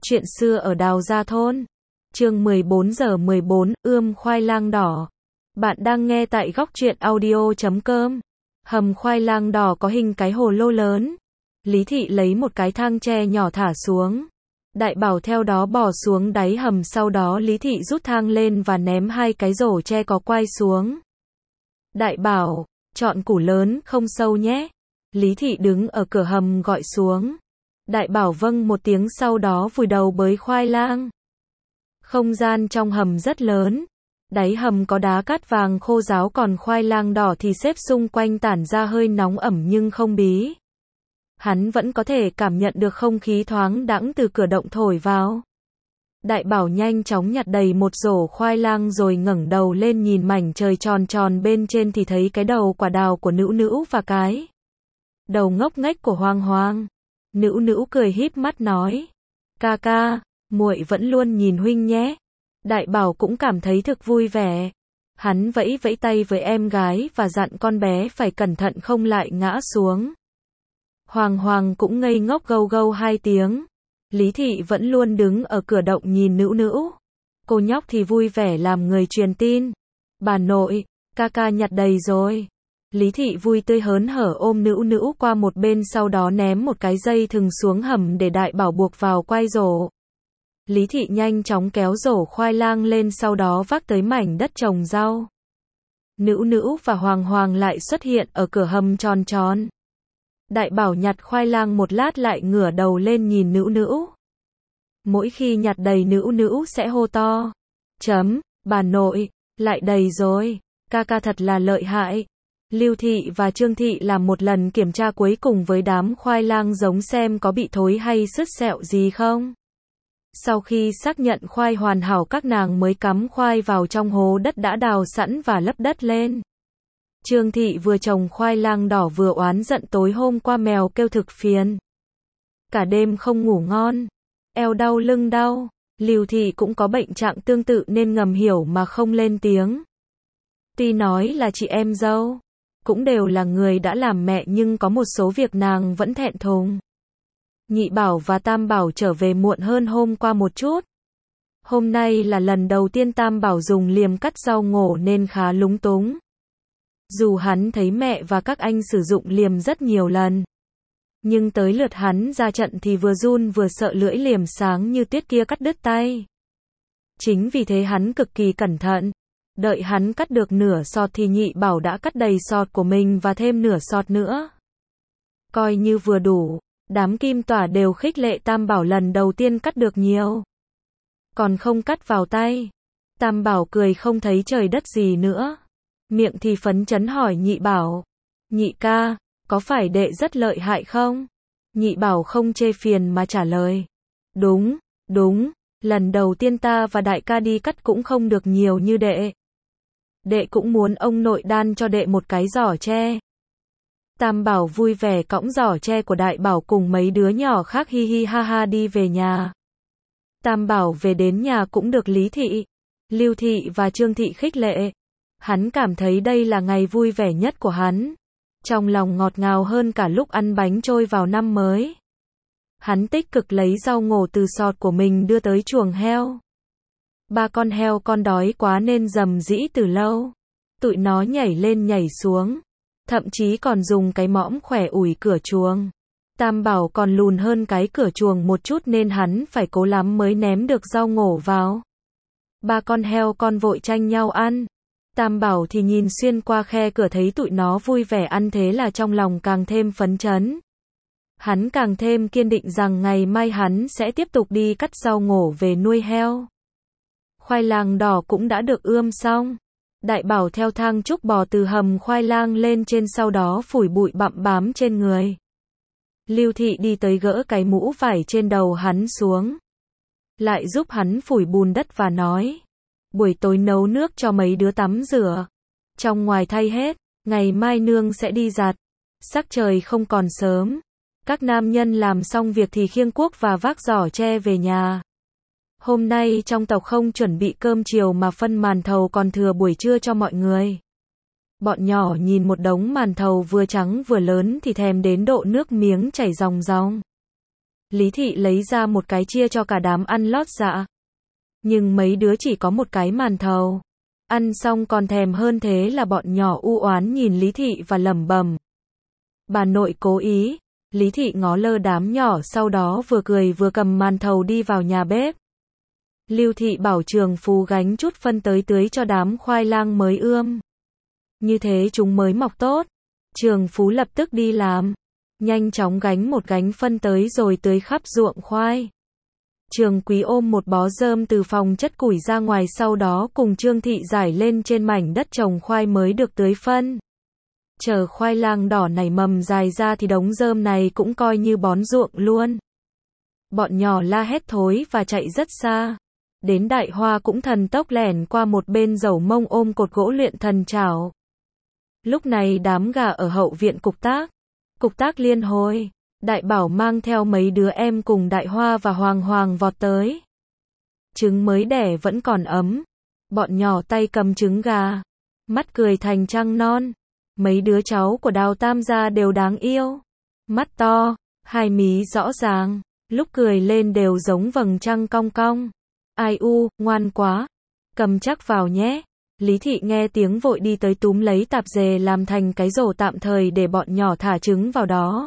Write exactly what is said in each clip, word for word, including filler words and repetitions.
Chuyện xưa ở Đào Gia Thôn. Chương mười bốn giờ mười bốn, ươm khoai lang đỏ. Bạn đang nghe tại góc truyện audio chấm com. Hầm khoai lang đỏ có hình cái hồ lô lớn. Lý Thị lấy một cái thang tre nhỏ thả xuống. Đại Bảo theo đó bò xuống đáy hầm, sau đó Lý Thị rút thang lên và ném hai cái rổ tre có quai xuống. Đại Bảo, chọn củ lớn không sâu nhé. Lý Thị đứng ở cửa hầm gọi xuống. Đại Bảo vâng một tiếng, sau đó vùi đầu bới khoai lang. Không gian trong hầm rất lớn. Đáy hầm có đá cát vàng khô ráo, còn khoai lang đỏ thì xếp xung quanh tản ra hơi nóng ẩm nhưng không bí. Hắn vẫn có thể cảm nhận được không khí thoáng đãng từ cửa động thổi vào. Đại Bảo nhanh chóng nhặt đầy một rổ khoai lang rồi ngẩng đầu lên nhìn mảnh trời tròn tròn bên trên thì thấy cái đầu quả đào của Nữu Nữu và cái đầu ngốc nghếch của Hoang Hoang. Nữu Nữu cười híp mắt nói: "Ca ca, muội vẫn luôn nhìn huynh nhé." Đại Bảo cũng cảm thấy thực vui vẻ. Hắn vẫy vẫy tay với em gái và dặn con bé phải cẩn thận không lại ngã xuống. Hoàng Hoàng cũng ngây ngốc gâu gâu hai tiếng. Lý Thị vẫn luôn đứng ở cửa động nhìn Nữu Nữu. Cô nhóc thì vui vẻ làm người truyền tin: "Bà nội, ca ca nhặt đầy rồi." Lý Thị vui tươi hớn hở ôm Nữu Nữu qua một bên, sau đó ném một cái dây thừng xuống hầm để Đại Bảo buộc vào quai rổ. Lý Thị nhanh chóng kéo rổ khoai lang lên, sau đó vác tới mảnh đất trồng rau. Nữu Nữu và Hoàng Hoàng lại xuất hiện ở cửa hầm tròn tròn. Đại Bảo nhặt khoai lang một lát lại ngửa đầu lên nhìn Nữu Nữu. Mỗi khi nhặt đầy, Nữu Nữu sẽ hô to: "Chấm, bà nội, lại đầy rồi, ca ca thật là lợi hại." Lưu Thị và Trương Thị làm một lần kiểm tra cuối cùng với đám khoai lang giống xem có bị thối hay sứt sẹo gì không. Sau khi xác nhận khoai hoàn hảo, các nàng mới cắm khoai vào trong hố đất đã đào sẵn và lấp đất lên. Trương Thị vừa trồng khoai lang đỏ vừa oán giận tối hôm qua mèo kêu thực phiền. Cả đêm không ngủ ngon, eo đau lưng đau. Lưu Thị cũng có bệnh trạng tương tự nên ngầm hiểu mà không lên tiếng. Tuy nói là chị em dâu, cũng đều là người đã làm mẹ, nhưng có một số việc nàng vẫn thẹn thùng. Nhị Bảo và Tam Bảo trở về muộn hơn hôm qua một chút. Hôm nay là lần đầu tiên Tam Bảo dùng liềm cắt rau ngổ nên khá lúng túng. Dù hắn thấy mẹ và các anh sử dụng liềm rất nhiều lần, nhưng tới lượt hắn ra trận thì vừa run vừa sợ lưỡi liềm sáng như tuyết kia cắt đứt tay. Chính vì thế hắn cực kỳ cẩn thận. Đợi hắn cắt được nửa sọt thì Nhị Bảo đã cắt đầy sọt của mình và thêm nửa sọt nữa. Coi như vừa đủ. Đám kim tỏa đều khích lệ Tam Bảo lần đầu tiên cắt được nhiều, còn không cắt vào tay. Tam Bảo cười không thấy trời đất gì nữa. Miệng thì phấn chấn hỏi Nhị Bảo: "Nhị ca, có phải đệ rất lợi hại không?" Nhị Bảo không chê phiền mà trả lời: "Đúng, đúng, lần đầu tiên ta và đại ca đi cắt cũng không được nhiều như đệ. Đệ cũng muốn ông nội đan cho đệ một cái giỏ tre." Tam Bảo vui vẻ cõng giỏ tre của Đại Bảo cùng mấy đứa nhỏ khác hi hi ha ha đi về nhà. Tam Bảo về đến nhà cũng được Lý Thị, Lưu Thị và Trương Thị khích lệ. Hắn cảm thấy đây là ngày vui vẻ nhất của hắn. Trong lòng ngọt ngào hơn cả lúc ăn bánh trôi vào năm mới. Hắn tích cực lấy rau ngổ từ sọt của mình đưa tới chuồng heo. Ba con heo con đói quá nên rầm rĩ từ lâu. Tụi nó nhảy lên nhảy xuống, thậm chí còn dùng cái mõm khỏe ủi cửa chuồng. Tam Bảo còn lùn hơn cái cửa chuồng một chút nên hắn phải cố lắm mới ném được rau ngổ vào. Ba con heo con vội tranh nhau ăn. Tam Bảo thì nhìn xuyên qua khe cửa thấy tụi nó vui vẻ ăn, thế là trong lòng càng thêm phấn chấn. Hắn càng thêm kiên định rằng ngày mai hắn sẽ tiếp tục đi cắt rau ngổ về nuôi heo. Khoai lang đỏ cũng đã được ươm xong. Đại Bảo theo thang trúc bò từ hầm khoai lang lên trên, sau đó phủi bụi bặm bám trên người. Lưu Thị đi tới gỡ cái mũ vải trên đầu hắn xuống, lại giúp hắn phủi bùn đất và nói: "Buổi tối nấu nước cho mấy đứa tắm rửa, trong ngoài thay hết, ngày mai nương sẽ đi giặt. Sắc trời không còn sớm, các nam nhân làm xong việc thì khiêng cuốc và vác giỏ tre về nhà. Hôm nay trong tộc không chuẩn bị cơm chiều mà phân màn thầu còn thừa buổi trưa cho mọi người." Bọn nhỏ nhìn một đống màn thầu vừa trắng vừa lớn thì thèm đến độ nước miếng chảy ròng ròng. Lý Thị lấy ra một cái chia cho cả đám ăn lót dạ. Nhưng mấy đứa chỉ có một cái màn thầu. Ăn xong còn thèm hơn, thế là bọn nhỏ u oán nhìn Lý Thị và lẩm bẩm. Bà nội cố ý. Lý Thị ngó lơ đám nhỏ, sau đó vừa cười vừa cầm màn thầu đi vào nhà bếp. Lưu Thị bảo Trường Phú gánh chút phân tới tưới cho đám khoai lang mới ươm. Như thế chúng mới mọc tốt. Trường Phú lập tức đi làm. Nhanh chóng gánh một gánh phân tới rồi tưới khắp ruộng khoai. Trường Quý ôm một bó rơm từ phòng chất củi ra ngoài, sau đó cùng Trương Thị rải lên trên mảnh đất trồng khoai mới được tưới phân. Chờ khoai lang đỏ nảy mầm dài ra thì đống rơm này cũng coi như bón ruộng luôn. Bọn nhỏ la hét thối và chạy rất xa. Đến Đại Hoa cũng thần tốc lẻn qua một bên, dầu mông ôm cột gỗ luyện thần chảo. Lúc này đám gà ở hậu viện cục tác. Cục tác liên hồi. Đại Bảo mang theo mấy đứa em cùng Đại Hoa và Hoàng Hoàng vọt tới. Trứng mới đẻ vẫn còn ấm. Bọn nhỏ tay cầm trứng gà. Mắt cười thành trăng non. Mấy đứa cháu của Đào Tam gia đều đáng yêu. Mắt to, hai mí rõ ràng. Lúc cười lên đều giống vầng trăng cong cong. Ai u, ngoan quá. Cầm chắc vào nhé. Lý Thị nghe tiếng vội đi tới túm lấy tạp dề làm thành cái rổ tạm thời để bọn nhỏ thả trứng vào đó.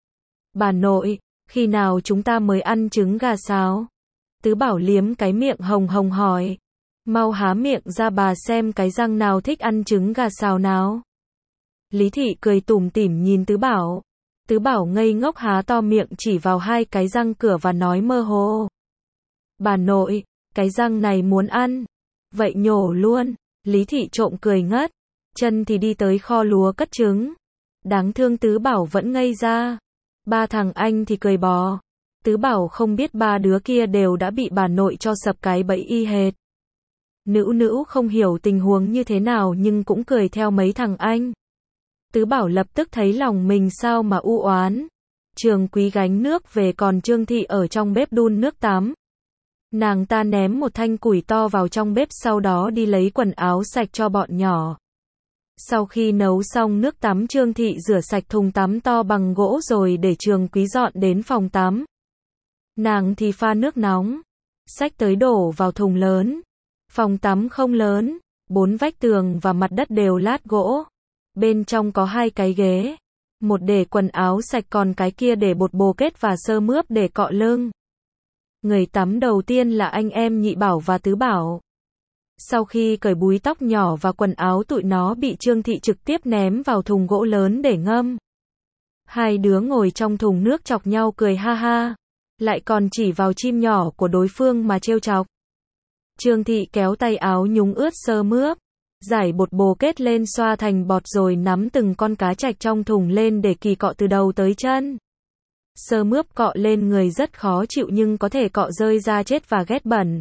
Bà nội, khi nào chúng ta mới ăn trứng gà sao? Tứ Bảo liếm cái miệng hồng hồng hỏi. Mau há miệng ra bà xem cái răng nào thích ăn trứng gà xào nào. Lý Thị cười tủm tỉm nhìn Tứ Bảo. Tứ Bảo ngây ngốc há to miệng chỉ vào hai cái răng cửa và nói mơ hồ. Bà nội, cái răng này muốn ăn. Vậy nhổ luôn. Lý Thị trộm cười ngất. Chân thì đi tới kho lúa cất trứng. Đáng thương Tứ Bảo vẫn ngây ra. Ba thằng anh thì cười bò. Tứ Bảo không biết ba đứa kia đều đã bị bà nội cho sập cái bẫy y hệt. Nữu Nữu không hiểu tình huống như thế nào nhưng cũng cười theo mấy thằng anh. Tứ Bảo lập tức thấy lòng mình sao mà u oán. Trường Quý gánh nước về còn Trương Thị ở trong bếp đun nước tắm. Nàng ta ném một thanh củi to vào trong bếp, sau đó đi lấy quần áo sạch cho bọn nhỏ. Sau khi nấu xong nước tắm, Trương Thị rửa sạch thùng tắm to bằng gỗ rồi để Trường Quý dọn đến phòng tắm. Nàng thì pha nước nóng, xách tới đổ vào thùng lớn. Phòng tắm không lớn, bốn vách tường và mặt đất đều lát gỗ. Bên trong có hai cái ghế, một để quần áo sạch còn cái kia để bột bồ kết và sơ mướp để cọ lưng. Người tắm đầu tiên là anh em Nhị Bảo và Tứ Bảo. Sau khi cởi búi tóc nhỏ và quần áo tụi nó bị Trương Thị trực tiếp ném vào thùng gỗ lớn để ngâm. Hai đứa ngồi trong thùng nước chọc nhau cười ha ha, lại còn chỉ vào chim nhỏ của đối phương mà trêu chọc. Trương Thị kéo tay áo nhúng ướt sơ mướp, giải bột bồ kết lên xoa thành bọt rồi nắm từng con cá trạch trong thùng lên để kỳ cọ từ đầu tới chân. Sơ mướp cọ lên người rất khó chịu nhưng có thể cọ rơi da chết và ghét bẩn.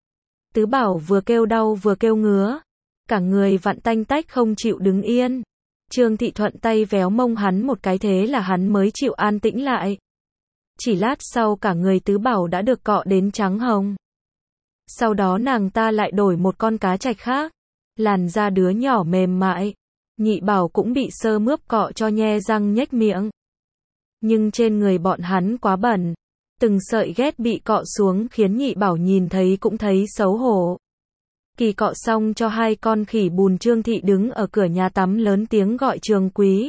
Tứ Bảo vừa kêu đau vừa kêu ngứa, cả người vặn tanh tách không chịu đứng yên. Trương Thị thuận tay véo mông hắn một cái, thế là hắn mới chịu an tĩnh lại. Chỉ lát sau cả người Tứ Bảo đã được cọ đến trắng hồng. Sau đó nàng ta lại đổi một con cá trạch khác, làn da đứa nhỏ mềm mại. Nhị Bảo cũng bị sơ mướp cọ cho nhe răng nhếch miệng. Nhưng trên người bọn hắn quá bẩn, từng sợi ghét bị cọ xuống khiến Nhị Bảo nhìn thấy cũng thấy xấu hổ. Kỳ cọ xong cho hai con khỉ bùn, Trương Thị đứng ở cửa nhà tắm lớn tiếng gọi Trường Quý.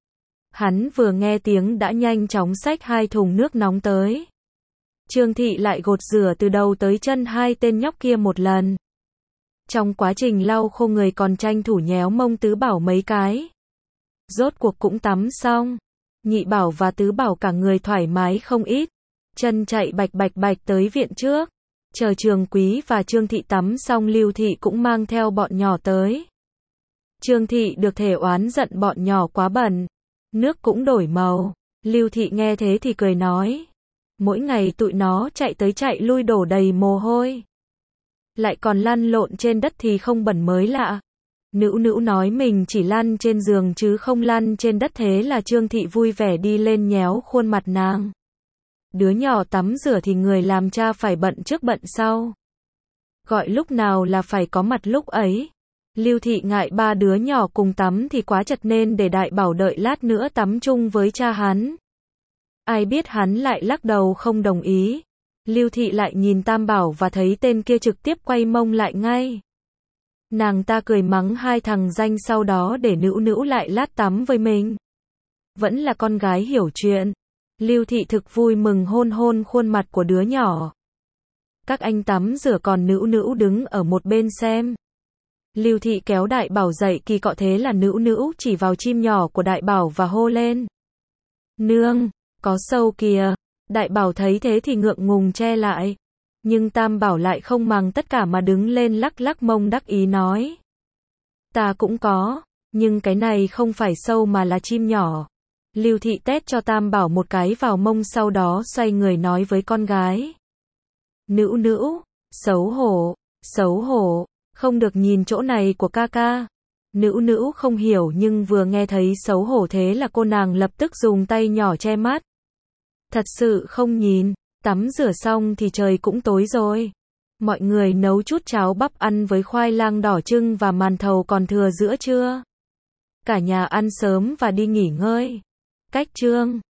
Hắn vừa nghe tiếng đã nhanh chóng xách hai thùng nước nóng tới. Trương Thị lại gột rửa từ đầu tới chân hai tên nhóc kia một lần. Trong quá trình lau khô người còn tranh thủ nhéo mông Tứ Bảo mấy cái. Rốt cuộc cũng tắm xong. Nhị Bảo và Tứ Bảo cả người thoải mái không ít. Chân chạy bạch bạch bạch tới viện trước. Chờ Trường Quý và Trương Thị tắm xong, Lưu Thị cũng mang theo bọn nhỏ tới. Trương Thị được thể oán giận bọn nhỏ quá bẩn. Nước cũng đổi màu. Lưu Thị nghe thế thì cười nói. Mỗi ngày tụi nó chạy tới chạy lui đổ đầy mồ hôi. Lại còn lăn lộn trên đất thì không bẩn mới lạ. Nữu Nữu nói mình chỉ lăn trên giường chứ không lăn trên đất, thế là Trương Thị vui vẻ đi lên nhéo khuôn mặt nàng. Đứa nhỏ tắm rửa thì người làm cha phải bận trước bận sau. Gọi lúc nào là phải có mặt lúc ấy. Lưu Thị ngại ba đứa nhỏ cùng tắm thì quá chật nên để Đại Bảo đợi lát nữa tắm chung với cha hắn. Ai biết hắn lại lắc đầu không đồng ý. Lưu Thị lại nhìn Tam Bảo và thấy tên kia trực tiếp quay mông lại ngay. Nàng ta cười mắng hai thằng danh sau đó để Nữu Nữu lại lát tắm với mình. Vẫn là con gái hiểu chuyện. Lưu Thị thực vui mừng hôn hôn khuôn mặt của đứa nhỏ. Các anh tắm rửa còn Nữu Nữu đứng ở một bên xem. Lưu Thị kéo Đại Bảo dậy kỳ cọ thế là Nữu Nữu chỉ vào chim nhỏ của Đại Bảo và hô lên. Nương, có sâu kìa. Đại Bảo thấy thế thì ngượng ngùng che lại. Nhưng Tam Bảo lại không màng tất cả mà đứng lên lắc lắc mông đắc ý nói. Ta cũng có, nhưng cái này không phải sâu mà là chim nhỏ. Lưu Thị tét cho Tam Bảo một cái vào mông sau đó xoay người nói với con gái. Nữu Nữu, xấu hổ, xấu hổ, không được nhìn chỗ này của ca ca. Nữu Nữu không hiểu nhưng vừa nghe thấy xấu hổ thế là cô nàng lập tức dùng tay nhỏ che mắt. Thật sự không nhìn, tắm rửa xong thì trời cũng tối rồi. Mọi người nấu chút cháo bắp ăn với khoai lang đỏ trưng và màn thầu còn thừa giữa trưa. Cả nhà ăn sớm và đi nghỉ ngơi. Cách chương